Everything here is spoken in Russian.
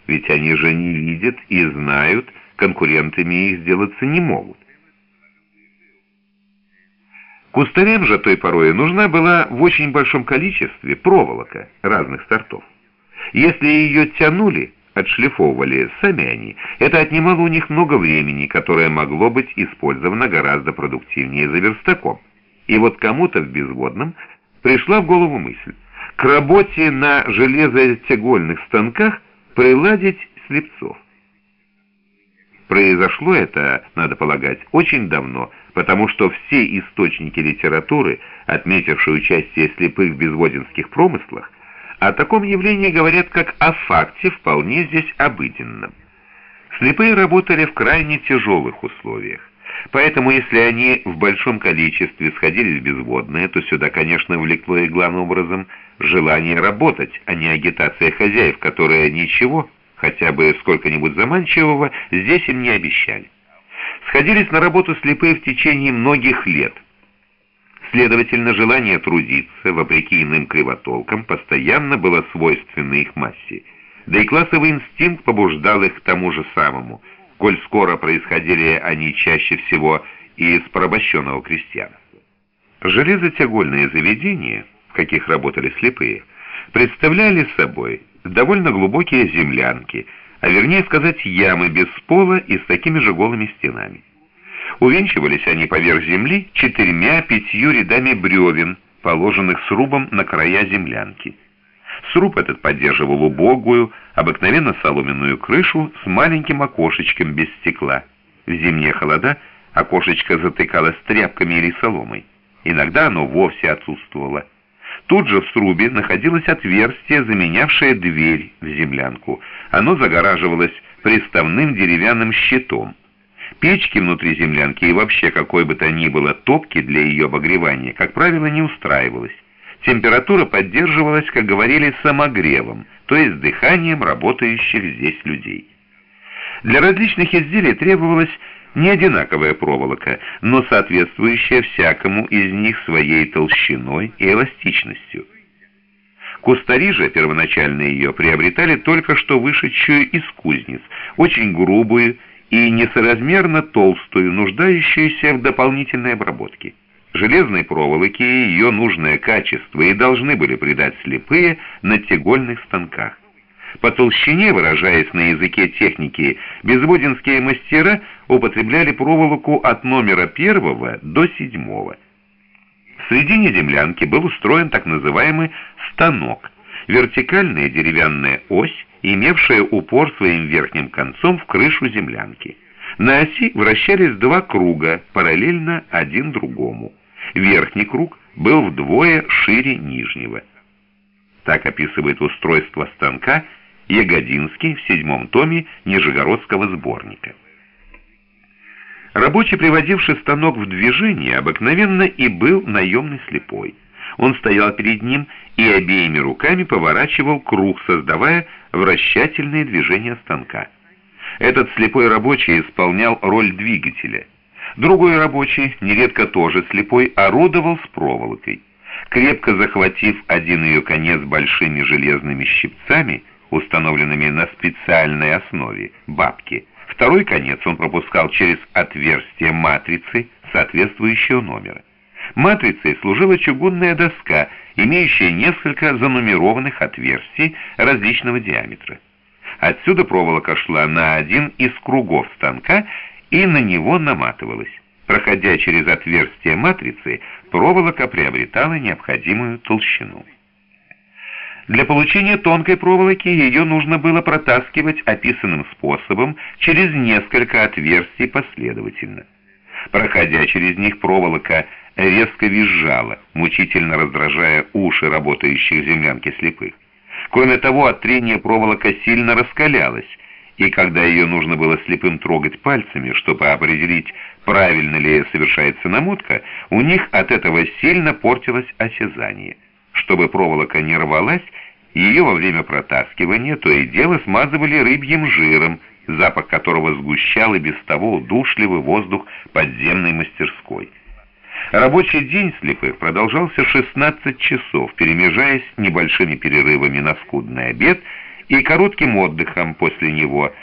ведь они же не видят и знают, конкурентами их сделаться не могут. Кустарям же той порой нужна была в очень большом количестве проволока разных сортов. Если ее тянули, отшлифовывали сами они, это отнимало у них много времени, которое могло быть использовано гораздо продуктивнее за верстаком. И вот кому-то в Безводном пришла в голову мысль к работе на железотягольных станках приладить слепцов. Произошло это, надо полагать, очень давно, потому что все источники литературы, отметившие участие слепых в безводинских промыслах, о таком явлении говорят как о факте вполне здесь обыденном. Слепые работали в крайне тяжелых условиях, поэтому если они в большом количестве сходили в безводные, то сюда, конечно, влекло и главным образом желание работать, а не агитация хозяев, которые ничего, хотя бы сколько-нибудь заманчивого, здесь им не обещали. Сходились на работу слепые в течение многих лет. Следовательно, желание трудиться, вопреки иным кривотолкам, постоянно было свойственно их массе, да и классовый инстинкт побуждал их к тому же самому, коль скоро происходили они чаще всего из порабощенного крестьянства. Железотягольные заведения, в каких работали слепые, представляли собой довольно глубокие землянки, а вернее сказать ямы без пола и с такими же голыми стенами. Увенчивались они поверх земли 4-5 рядами бревен, положенных срубом на края землянки. Сруб этот поддерживал убогую, обыкновенно соломенную крышу с маленьким окошечком без стекла. В зимние холода окошечко затыкалось тряпками или соломой. Иногда оно вовсе отсутствовало. Тут же в срубе находилось отверстие, заменявшее дверь в землянку. Оно загораживалось приставным деревянным щитом. Печки внутри землянки и вообще какой бы то ни было топки для ее обогревания, как правило, не устраивалось. Температура поддерживалась, как говорили, самогревом, то есть дыханием работающих здесь людей. Для различных изделий требовалась не одинаковая проволока, но соответствующая всякому из них своей толщиной и эластичностью. Кустари же первоначально ее приобретали только что вышедшую из кузниц, очень грубую и несоразмерно толстую, нуждающуюся в дополнительной обработке. Железной проволоке ее нужное качество и должны были придать слепые на тягольных станках. По толщине, выражаясь на языке техники, безводинские мастера употребляли проволоку от номера 1 до 7. В середине землянки был устроен так называемый станок, вертикальная деревянная ось, имевшая упор своим верхним концом в крышу землянки. На оси вращались 2 круга, параллельно один другому. Верхний круг был вдвое шире нижнего. Так описывает устройство станка Ягодинский в 7 томе Нижегородского сборника. Рабочий, приводивший станок в движение, обыкновенно и был наемный слепой. Он стоял перед ним и обеими руками поворачивал круг, создавая вращательные движения станка. Этот слепой рабочий исполнял роль двигателя. Другой рабочий, нередко тоже слепой, орудовал с проволокой. Крепко захватив один ее конец большими железными щипцами, установленными на специальной основе, бабки, второй конец он пропускал через отверстие матрицы соответствующего номера. Матрицей служила чугунная доска, имеющая несколько занумерованных отверстий различного диаметра. Отсюда проволока шла на один из кругов станка и на него наматывалась. Проходя через отверстие матрицы, проволока приобретала необходимую толщину. Для получения тонкой проволоки ее нужно было протаскивать описанным способом через несколько отверстий последовательно. Проходя через них, проволока резко визжала, мучительно раздражая уши работающих в землянке слепых. Кроме того, от трения проволока сильно раскалялась, и когда ее нужно было слепым трогать пальцами, чтобы определить, правильно ли совершается намотка, у них от этого сильно портилось осязание. Чтобы проволока не рвалась, ее во время протаскивания то и дело смазывали рыбьим жиром, запах которого сгущал и без того удушливый воздух подземной мастерской. Рабочий день слепых продолжался 16 часов, перемежаясь небольшими перерывами на скудный обед и коротким отдыхом после него,